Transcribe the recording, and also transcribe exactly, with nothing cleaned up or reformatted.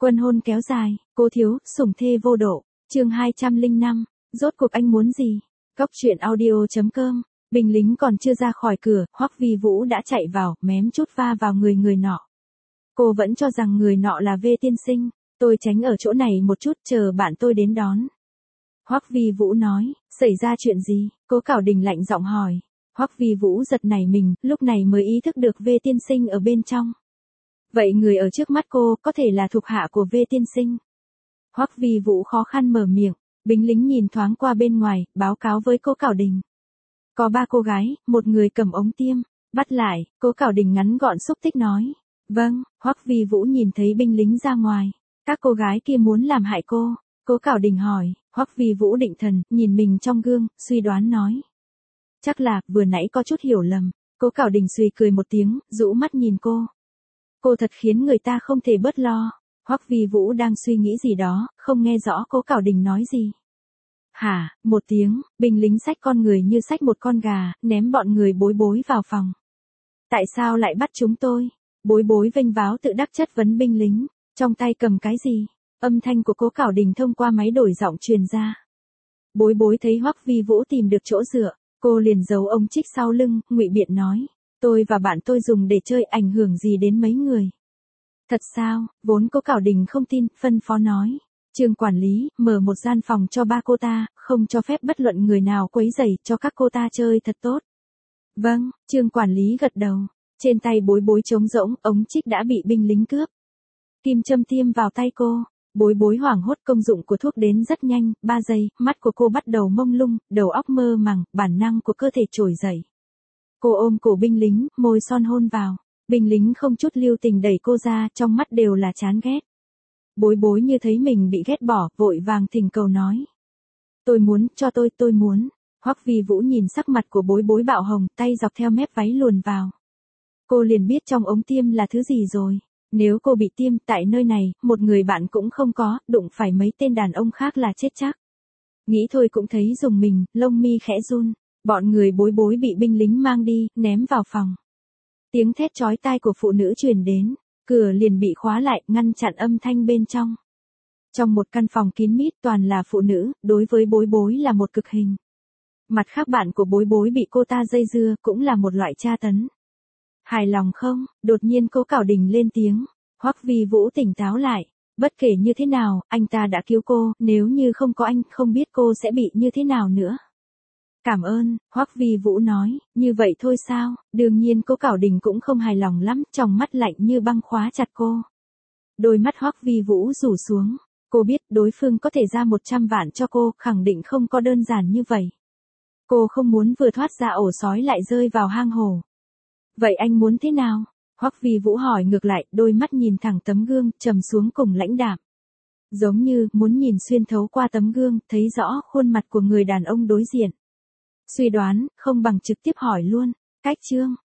Quân hôn kéo dài, cố thiếu, sủng thê vô độ, chương hai trăm lẻ năm, rốt cuộc anh muốn gì? Cóc truyện audio chấm com, binh lính còn chưa ra khỏi cửa, Hoắc Vi Vũ đã chạy vào, mém chút va vào người người nọ. Cô vẫn cho rằng người nọ là V tiên sinh, tôi tránh ở chỗ này một chút chờ bạn tôi đến đón. Hoắc Vi Vũ nói, xảy ra chuyện gì? Cố Cảo Đình lạnh giọng hỏi. Hoắc Vi Vũ giật nảy mình, lúc này mới ý thức được V tiên sinh ở bên trong. Vậy người ở trước mắt cô có thể là thuộc hạ của V tiên sinh. Hoắc Vi Vũ khó khăn mở miệng, binh lính nhìn thoáng qua bên ngoài, báo cáo với Cố Cảo Đình. Có ba cô gái, một người cầm ống tiêm, bắt lại, Cố Cảo Đình ngắn gọn xúc tích nói. Vâng, Hoắc Vi Vũ nhìn thấy binh lính ra ngoài. Các cô gái kia muốn làm hại cô. Cố Cảo Đình hỏi, Hoắc Vi Vũ định thần, nhìn mình trong gương, suy đoán nói. Chắc là, vừa nãy có chút hiểu lầm. Cố Cảo Đình suy cười một tiếng, rũ mắt nhìn cô. Cô thật khiến người ta không thể bớt lo. Hoắc Vi Vũ đang suy nghĩ gì đó, không nghe rõ Cố Cảo Đình nói gì. Hả, một tiếng, binh lính xách con người như xách một con gà, ném bọn người Bối Bối vào phòng. Tại sao lại bắt chúng tôi? Bối Bối vênh váo tự đắc chất vấn binh lính, trong tay cầm cái gì? Âm thanh của Cố Cảo Đình thông qua máy đổi giọng truyền ra. Bối Bối thấy Hoắc Vi Vũ tìm được chỗ dựa, cô liền giấu ống trích sau lưng, ngụy biện nói, tôi và bạn tôi dùng để chơi, ảnh hưởng gì đến mấy người. Thật sao? Vốn Cố Cảo Đình không tin, phân phó nói. Trương quản lý, mở một gian phòng cho ba cô ta, không cho phép bất luận người nào quấy rầy, cho các cô ta chơi thật tốt. Vâng, Trương quản lý gật đầu. Trên tay Bối Bối trống rỗng, ống trích đã bị binh lính cướp. Kim châm tiêm vào tay cô. Bối Bối hoảng hốt, công dụng của thuốc đến rất nhanh, ba giây, mắt của cô bắt đầu mông lung, đầu óc mơ màng, bản năng của cơ thể trỗi dậy. Cô ôm cổ binh lính, môi son hôn vào. Binh lính không chút lưu tình đẩy cô ra, trong mắt đều là chán ghét. Bối Bối như thấy mình bị ghét bỏ, vội vàng thỉnh cầu nói. Tôi muốn, cho tôi, tôi muốn. Hoắc Vi Vũ nhìn sắc mặt của Bối Bối bạo hồng, tay dọc theo mép váy luồn vào. Cô liền biết trong ống tiêm là thứ gì rồi. Nếu cô bị tiêm tại nơi này, một người bạn cũng không có, đụng phải mấy tên đàn ông khác là chết chắc. Nghĩ thôi cũng thấy rùng mình, lông mi khẽ run. Bọn người Bối Bối bị binh lính mang đi, ném vào phòng. Tiếng thét chói tai của phụ nữ truyền đến, cửa liền bị khóa lại, ngăn chặn âm thanh bên trong. Trong một căn phòng kín mít toàn là phụ nữ, đối với Bối Bối là một cực hình. Mặt khác bạn của Bối Bối bị cô ta dây dưa, cũng là một loại tra tấn. Hài lòng không? Đột nhiên Cố Cảo Đình lên tiếng. Hoắc Vi Vũ tỉnh táo lại. Bất kể như thế nào, anh ta đã cứu cô, nếu như không có anh, không biết cô sẽ bị như thế nào nữa. Cảm ơn, Hoắc Vi Vũ nói, như vậy thôi sao? Đương nhiên Cố Cảo Đình cũng không hài lòng lắm, trong mắt lạnh như băng khóa chặt cô. Đôi mắt Hoắc Vi Vũ rủ xuống, cô biết đối phương có thể ra một trăm vạn cho cô, khẳng định không có đơn giản như vậy. Cô không muốn vừa thoát ra ổ sói lại rơi vào hang hổ. Vậy anh muốn thế nào? Hoắc Vi Vũ hỏi ngược lại, đôi mắt nhìn thẳng tấm gương, trầm xuống cùng lãnh đạm. Giống như muốn nhìn xuyên thấu qua tấm gương, thấy rõ khuôn mặt của người đàn ông đối diện. Suy đoán, không bằng trực tiếp hỏi luôn. Cách chương,